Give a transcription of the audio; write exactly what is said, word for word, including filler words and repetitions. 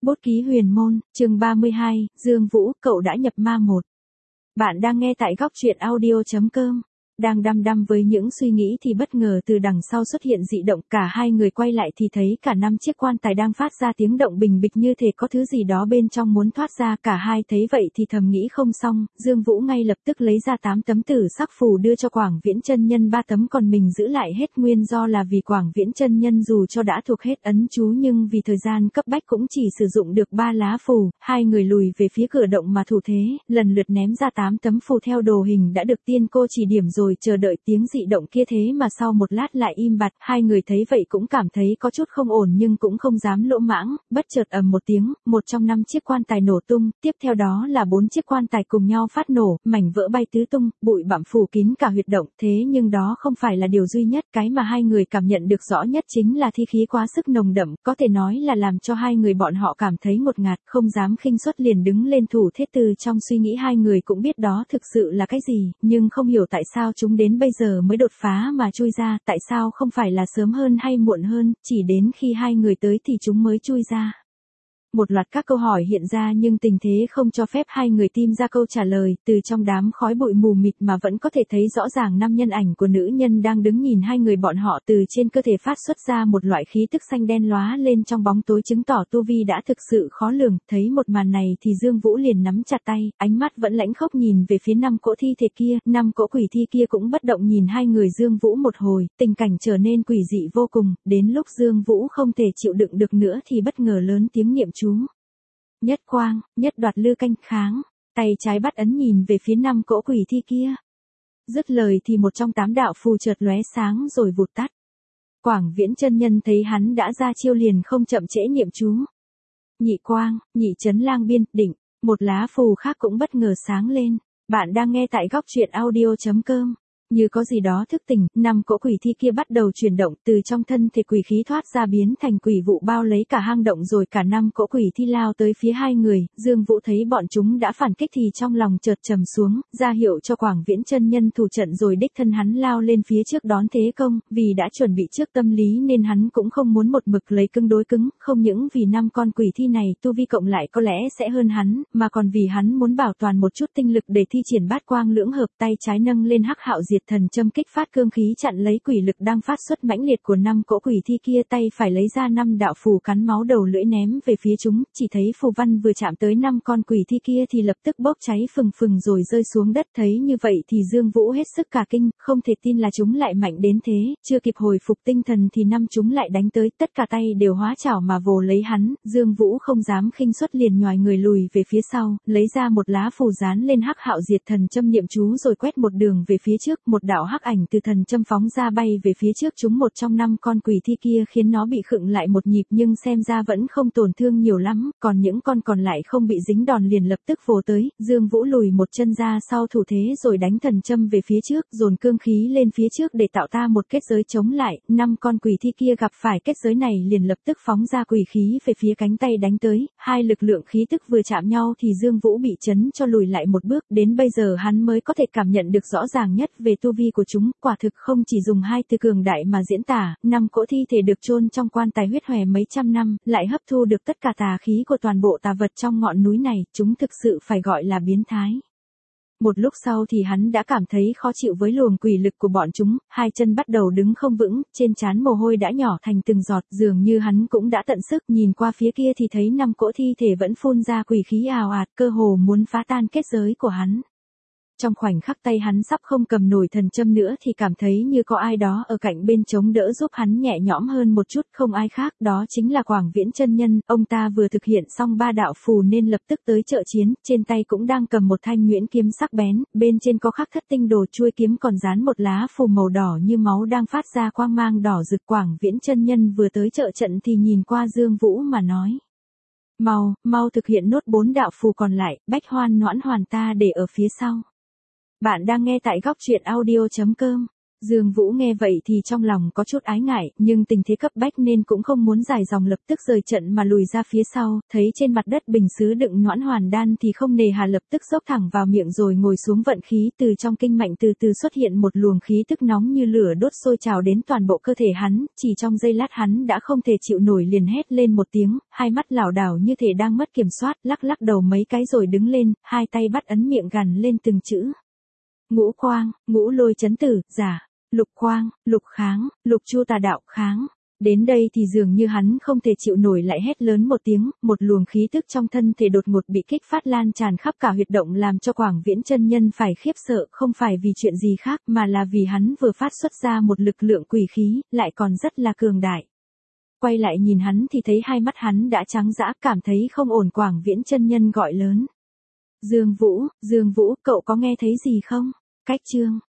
Bút ký huyền môn, chương ba mươi hai, Dương Vũ, cậu đã nhập ma một. Bạn đang nghe tại góc truyện audio chấm com. Đang đăm đăm với những suy nghĩ thì bất ngờ từ đằng sau xuất hiện dị động, cả hai người quay lại thì thấy cả năm chiếc quan tài đang phát ra tiếng động bình bịch như thể có thứ gì đó bên trong muốn thoát ra. Cả hai thấy vậy thì thầm nghĩ không xong, Dương Vũ ngay lập tức lấy ra tám tấm tử sắc phù đưa cho Quảng Viễn chân nhân ba tấm, còn mình giữ lại hết, nguyên do là vì Quảng Viễn chân nhân dù cho đã thuộc hết ấn chú nhưng vì thời gian cấp bách cũng chỉ sử dụng được ba lá phù. Hai người lùi về phía cửa động mà thủ thế, lần lượt ném ra tám tấm phù theo đồ hình đã được tiên cô chỉ điểm rồi. Rồi chờ đợi tiếng dị động kia, thế mà sau một lát lại im bặt. Hai người thấy vậy cũng cảm thấy có chút không ổn nhưng cũng không dám lỗ mãng. Bất chợt ầm một tiếng, một trong năm chiếc quan tài nổ tung, tiếp theo đó là bốn chiếc quan tài cùng nhau phát nổ, mảnh vỡ bay tứ tung, bụi bặm phủ kín cả huyệt động. Thế nhưng đó không phải là điều duy nhất, cái mà hai người cảm nhận được rõ nhất chính là thi khí quá sức nồng đậm, có thể nói là làm cho hai người bọn họ cảm thấy ngột ngạt, không dám khinh suất liền đứng lên thủ thế. Từ trong suy nghĩ hai người cũng biết đó thực sự là cái gì, nhưng không hiểu tại sao chúng đến bây giờ mới đột phá mà chui ra, tại sao không phải là sớm hơn hay muộn hơn, chỉ đến khi hai người tới thì chúng mới chui ra. Một loạt các câu hỏi hiện ra nhưng tình thế không cho phép hai người tìm ra câu trả lời. Từ trong đám khói bụi mù mịt mà vẫn có thể thấy rõ ràng năm nhân ảnh của nữ nhân đang đứng nhìn hai người bọn họ. Từ trên cơ thể phát xuất ra một loại khí tức xanh đen lóa lên trong bóng tối, chứng tỏ tu vi đã thực sự khó lường. Thấy một màn này thì Dương Vũ liền nắm chặt tay, ánh mắt vẫn lãnh khốc nhìn về phía năm cỗ thi thể kia. Năm cỗ quỷ thi kia cũng bất động nhìn hai người Dương Vũ một hồi, tình cảnh trở nên quỷ dị vô cùng. Đến lúc Dương Vũ không thể chịu đựng được nữa thì bất ngờ lớn tiếng niệm chú. Nhất quang, nhất đoạt lư canh kháng, tay trái bắt ấn nhìn về phía năm cỗ quỷ thi kia. Dứt lời thì một trong tám đạo phù chợt lóe sáng rồi vụt tắt. Quảng Viễn chân nhân thấy hắn đã ra chiêu liền không chậm trễ niệm chú. Nhị quang, nhị chấn lang biên, định, một lá phù khác cũng bất ngờ sáng lên. Bạn đang nghe tại góc truyện audio chấm com. Như có gì đó thức tỉnh, năm cỗ quỷ thi kia bắt đầu chuyển động, từ trong thân thể quỷ khí thoát ra biến thành quỷ vụ bao lấy cả hang động, rồi cả năm cỗ quỷ thi lao tới phía hai người. Dương Vũ thấy bọn chúng đã phản kích thì trong lòng chợt trầm xuống, ra hiệu cho Quảng Viễn chân nhân thủ trận rồi đích thân hắn lao lên phía trước đón thế công. Vì đã chuẩn bị trước tâm lý nên hắn cũng không muốn một mực lấy cứng đối cứng, không những vì năm con quỷ thi này tu vi cộng lại có lẽ sẽ hơn hắn, mà còn vì hắn muốn bảo toàn một chút tinh lực để thi triển bát quang lưỡng hợp. Tay trái nâng lên hắc hạo diệt thần châm kích phát cương khí chặn lấy quỷ lực đang phát xuất mãnh liệt của năm cỗ quỷ thi kia. Tay phải lấy ra năm đạo phù cắn máu đầu lưỡi ném về phía chúng, chỉ thấy phù văn vừa chạm tới năm con quỷ thi kia thì lập tức bốc cháy phừng phừng rồi rơi xuống đất. Thấy như vậy thì Dương Vũ hết sức cả kinh, không thể tin là chúng lại mạnh đến thế. Chưa kịp hồi phục tinh thần thì năm chúng lại đánh tới, tất cả tay đều hóa chảo mà vồ lấy hắn. Dương Vũ không dám khinh suất liền nhoài người lùi về phía sau, lấy ra một lá phù dán lên hắc hạo diệt thần châm niệm chú rồi quét một đường về phía trước. Một đạo hắc ảnh từ thần châm phóng ra bay về phía trước chúng một trong năm con quỷ thi kia, khiến nó bị khựng lại một nhịp nhưng xem ra vẫn không tổn thương nhiều lắm, còn những con còn lại không bị dính đòn liền lập tức vồ tới. Dương Vũ lùi một chân ra sau thủ thế rồi đánh thần châm về phía trước, dồn cương khí lên phía trước để tạo ra một kết giới chống lại. Năm con quỷ thi kia gặp phải kết giới này liền lập tức phóng ra quỷ khí về phía cánh tay đánh tới. Hai lực lượng khí tức vừa chạm nhau thì Dương Vũ bị chấn cho lùi lại một bước. Đến bây giờ hắn mới có thể cảm nhận được rõ ràng nhất về tu vi của chúng, quả thực không chỉ dùng hai từ cường đại mà diễn tả. Năm cỗ thi thể được chôn trong quan tài huyết hòe mấy trăm năm, lại hấp thu được tất cả tà khí của toàn bộ tà vật trong ngọn núi này, chúng thực sự phải gọi là biến thái. Một lúc sau thì hắn đã cảm thấy khó chịu với luồng quỷ lực của bọn chúng, hai chân bắt đầu đứng không vững, trên trán mồ hôi đã nhỏ thành từng giọt, dường như hắn cũng đã tận sức. Nhìn qua phía kia thì thấy năm cỗ thi thể vẫn phun ra quỷ khí ào ạt, cơ hồ muốn phá tan kết giới của hắn. Trong khoảnh khắc tay hắn sắp không cầm nổi thần châm nữa thì cảm thấy như có ai đó ở cạnh bên chống đỡ giúp hắn nhẹ nhõm hơn một chút, không ai khác, đó chính là Quảng Viễn chân nhân. Ông ta vừa thực hiện xong ba đạo phù nên lập tức tới trợ chiến, trên tay cũng đang cầm một thanh nhuyễn kiếm sắc bén, bên trên có khắc thất tinh đồ, chuôi kiếm còn dán một lá phù màu đỏ như máu đang phát ra quang mang đỏ rực. Quảng Viễn chân nhân vừa tới trợ trận thì nhìn qua Dương Vũ mà nói: "Mau, mau thực hiện nốt bốn đạo phù còn lại, Bách Hoan Noãn Hoàn ta để ở phía sau." Bạn đang nghe tại góc truyện audio chấm com. Dương Vũ nghe vậy thì trong lòng có chút ái ngại, nhưng tình thế cấp bách nên cũng không muốn dài dòng lập tức rời trận mà lùi ra phía sau, thấy trên mặt đất bình sứ đựng noãn hoàn đan thì không nề hà lập tức dốc thẳng vào miệng rồi ngồi xuống vận khí, từ trong kinh mạch từ từ xuất hiện một luồng khí tức nóng như lửa đốt sôi trào đến toàn bộ cơ thể hắn, chỉ trong giây lát hắn đã không thể chịu nổi liền hét lên một tiếng, hai mắt lảo đảo như thể đang mất kiểm soát, lắc lắc đầu mấy cái rồi đứng lên, hai tay bắt ấn miệng gằn lên từng chữ. Ngũ quang, ngũ lôi chấn tử, giả. Lục quang, lục kháng, lục chu tà đạo kháng. Đến đây thì dường như hắn không thể chịu nổi lại hét lớn một tiếng, một luồng khí tức trong thân thể đột ngột bị kích phát lan tràn khắp cả huyệt động làm cho Quảng Viễn chân nhân phải khiếp sợ, không phải vì chuyện gì khác mà là vì hắn vừa phát xuất ra một lực lượng quỷ khí, lại còn rất là cường đại. Quay lại nhìn hắn thì thấy hai mắt hắn đã trắng dã, cảm thấy không ổn. Quảng Viễn chân nhân gọi lớn. Dương Vũ, Dương Vũ, cậu có nghe thấy gì không? Cách chương